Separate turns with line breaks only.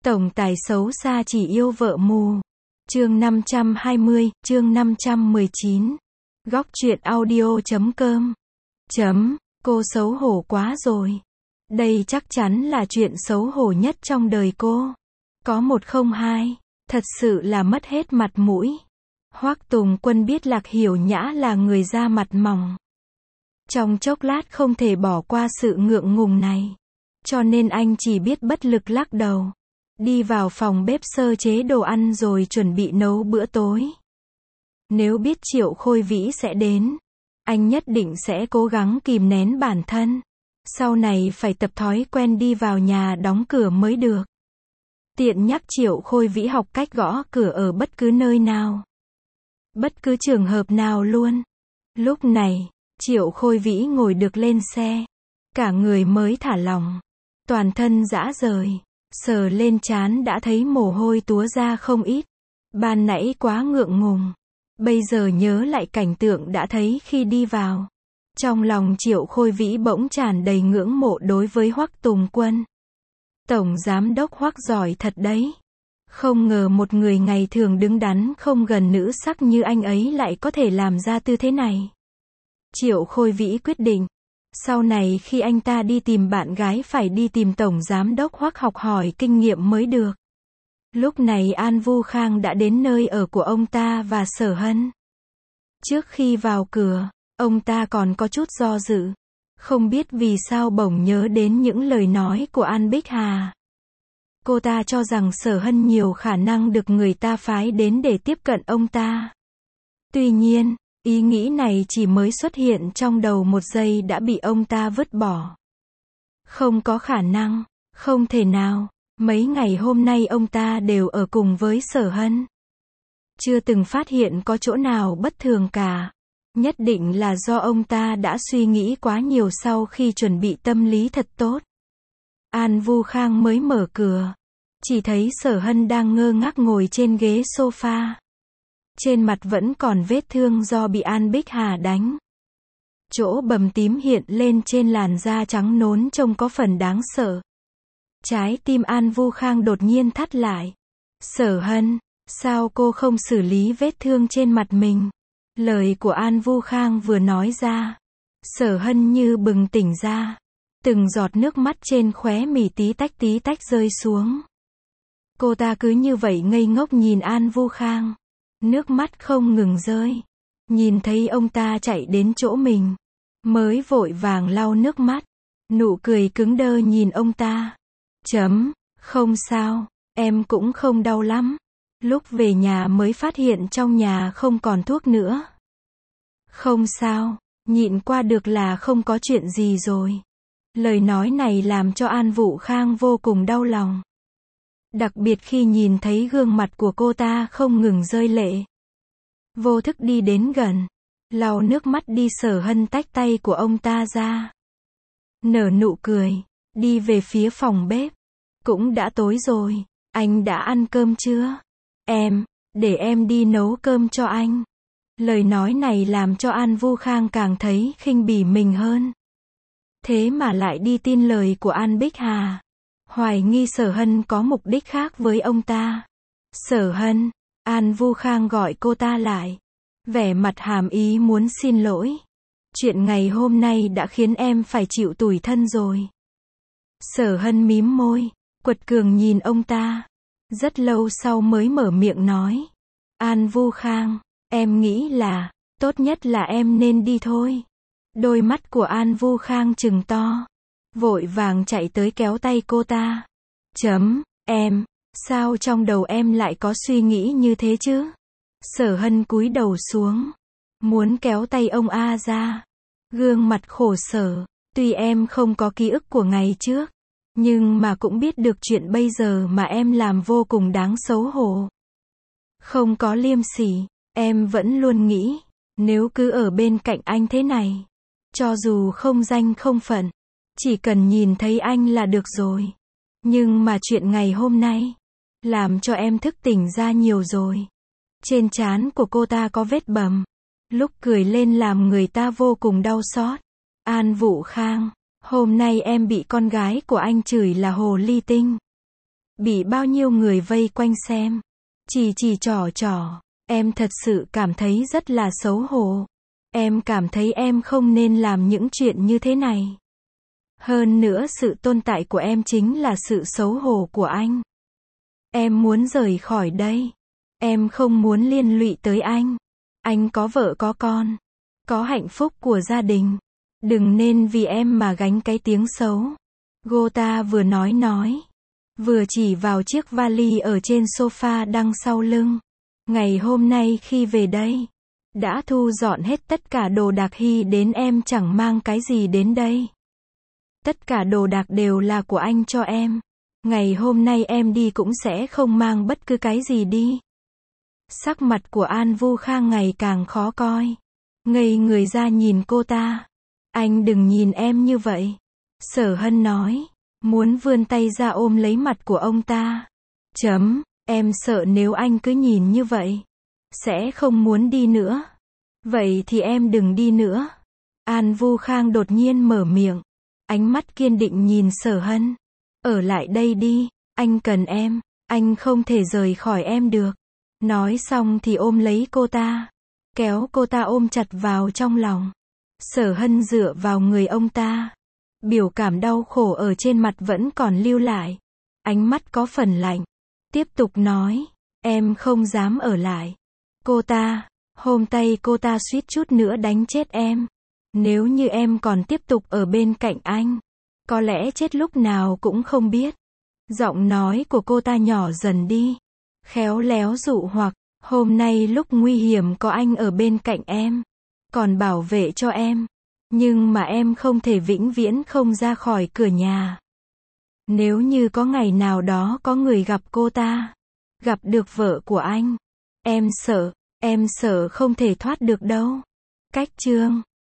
Tổng tài xấu xa chỉ yêu vợ mù. Chương 520, chương 519. Góc truyện audio.com. Cô xấu hổ quá rồi. Đây chắc chắn là chuyện xấu hổ nhất trong đời cô. Có một không hai, thật sự là mất hết mặt mũi. Hoắc Tùng Quân biết Lạc Hiểu Nhã là người da mặt mỏng. Trong chốc lát không thể bỏ qua sự ngượng ngùng này. Cho nên anh chỉ biết bất lực lắc đầu. Đi vào phòng bếp sơ chế đồ ăn rồi chuẩn bị nấu bữa tối. Nếu biết Triệu Khôi Vĩ sẽ đến, anh nhất định sẽ cố gắng kìm nén bản thân. Sau này phải tập thói quen đi vào nhà đóng cửa mới được. Tiện nhắc Triệu Khôi Vĩ học cách gõ cửa ở bất cứ nơi nào. Bất cứ trường hợp nào luôn. Lúc này, Triệu Khôi Vĩ ngồi được lên xe. Cả người mới thả lỏng. Toàn thân rã rời. Sờ lên trán đã thấy mồ hôi túa ra không ít. Ban nãy quá ngượng ngùng. Bây giờ nhớ lại cảnh tượng đã thấy khi đi vào. Trong lòng Triệu Khôi Vĩ bỗng tràn đầy ngưỡng mộ đối với Hoắc Tùng Quân. Tổng giám đốc Hoắc giỏi thật đấy. Không ngờ một người ngày thường đứng đắn không gần nữ sắc như anh ấy lại có thể làm ra tư thế này. Triệu Khôi Vĩ quyết định. Sau này khi anh ta đi tìm bạn gái phải đi tìm Tổng Giám đốc Hoắc học hỏi kinh nghiệm mới được. Lúc này An Vu Khang đã đến nơi ở của ông ta và Sở Hân. Trước khi vào cửa, ông ta còn có chút do dự. Không biết vì sao bỗng nhớ đến những lời nói của An Bích Hà. Cô ta cho rằng Sở Hân nhiều khả năng được người ta phái đến để tiếp cận ông ta. Tuy nhiên, ý nghĩ này chỉ mới xuất hiện trong đầu một giây đã bị ông ta vứt bỏ. Không có khả năng, không thể nào, mấy ngày hôm nay ông ta đều ở cùng với Sở Hân. Chưa từng phát hiện có chỗ nào bất thường cả. Nhất định là do ông ta đã suy nghĩ quá nhiều sau khi chuẩn bị tâm lý thật tốt. An Vu Khang mới mở cửa. Chỉ thấy Sở Hân đang ngơ ngác ngồi trên ghế sofa. Trên mặt vẫn còn vết thương do bị An Bích Hà đánh. Chỗ bầm tím hiện lên trên làn da trắng nón trông có phần đáng sợ. Trái tim An Vu Khang đột nhiên thắt lại. Sở Hân, sao cô không xử lý vết thương trên mặt mình? Lời của An Vu Khang vừa nói ra. Sở Hân như bừng tỉnh ra. Từng giọt nước mắt trên khóe mì tí tách rơi xuống. Cô ta cứ như vậy ngây ngốc nhìn An Vu Khang. Nước mắt không ngừng rơi. Nhìn thấy ông ta chạy đến chỗ mình. Mới vội vàng lau nước mắt. Nụ cười cứng đơ nhìn ông ta. Không sao, em cũng không đau lắm. Lúc về nhà mới phát hiện trong nhà không còn thuốc nữa. Không sao, nhịn qua được là không có chuyện gì rồi. Lời nói này làm cho An Vu Khang vô cùng đau lòng. Đặc biệt khi nhìn thấy gương mặt của cô ta không ngừng rơi lệ. Vô thức đi đến gần. Lau nước mắt đi. Sở Hân tách tay của ông ta ra. Nở nụ cười. Đi về phía phòng bếp. Cũng đã tối rồi. Anh đã ăn cơm chưa? Để em đi nấu cơm cho anh. Lời nói này làm cho An Vu Khang càng thấy khinh bỉ mình hơn. Thế mà lại đi tin lời của An Bích Hà. Hoài nghi Sở Hân có mục đích khác với ông ta. Sở Hân, An Vu Khang gọi cô ta lại. Vẻ mặt hàm ý muốn xin lỗi. Chuyện ngày hôm nay đã khiến em phải chịu tủi thân rồi. Sở Hân mím môi, quật cường nhìn ông ta. Rất lâu sau mới mở miệng nói. An Vu Khang, em nghĩ là, tốt nhất là em nên đi thôi. Đôi mắt của An Vu Khang trừng to. Vội vàng chạy tới kéo tay cô ta. Sao trong đầu em lại có suy nghĩ như thế chứ? Sở Hân cúi đầu xuống. Muốn kéo tay ông A ra. Gương mặt khổ sở. Tuy em không có ký ức của ngày trước. Nhưng mà cũng biết được chuyện bây giờ mà em làm vô cùng đáng xấu hổ. Không có liêm sỉ. Em vẫn luôn nghĩ. Nếu cứ ở bên cạnh anh thế này. Cho dù không danh không phận. Chỉ cần nhìn thấy anh là được rồi. Nhưng mà chuyện ngày hôm nay. Làm cho em thức tỉnh ra nhiều rồi. Trên trán của cô ta có vết bầm. Lúc cười lên làm người ta vô cùng đau xót. An Vu Khang, hôm nay em bị con gái của anh chửi là hồ ly tinh. bị bao nhiêu người vây quanh xem, chỉ trò, em thật sự cảm thấy rất là xấu hổ. Em cảm thấy em không nên làm những chuyện như thế này. Hơn nữa sự tồn tại của em chính là sự xấu hổ của anh. Em muốn rời khỏi đây. Em không muốn liên lụy tới anh. Anh có vợ có con, có hạnh phúc của gia đình. Đừng nên vì em mà gánh cái tiếng xấu. Gota vừa nói, vừa chỉ vào chiếc vali ở trên sofa đằng sau lưng. Ngày hôm nay khi về đây, đã thu dọn hết tất cả đồ đạc Hy đến em chẳng mang cái gì đến đây. Tất cả đồ đạc đều là của anh cho em. Ngày hôm nay em đi cũng sẽ không mang bất cứ cái gì đi. Sắc mặt của An Vu Khang ngày càng khó coi. Ngây người ra nhìn cô ta. Anh đừng nhìn em như vậy. Sở Hân nói, muốn vươn tay ra ôm lấy mặt của ông ta. Em sợ nếu anh cứ nhìn như vậy, sẽ không muốn đi nữa. Vậy thì em đừng đi nữa. An Vu Khang đột nhiên mở miệng. Ánh mắt kiên định nhìn Sở Hân. Ở lại đây đi, anh cần em, anh không thể rời khỏi em được. Nói xong thì ôm lấy cô ta, kéo cô ta ôm chặt vào trong lòng. Sở Hân dựa vào người ông ta. Biểu cảm đau khổ ở trên mặt vẫn còn lưu lại. Ánh mắt có phần lạnh. Tiếp tục nói, em không dám ở lại. Hôm tay cô ta suýt chút nữa đánh chết em. Nếu như em còn tiếp tục ở bên cạnh anh, có lẽ chết lúc nào cũng không biết. Giọng nói của cô ta nhỏ dần đi, khéo léo dụ hoặc, hôm nay lúc nguy hiểm có anh ở bên cạnh em, còn bảo vệ cho em. Nhưng mà em không thể vĩnh viễn không ra khỏi cửa nhà. Nếu như có ngày nào đó có người gặp cô ta, gặp được vợ của anh, em sợ không thể thoát được đâu. Cách chương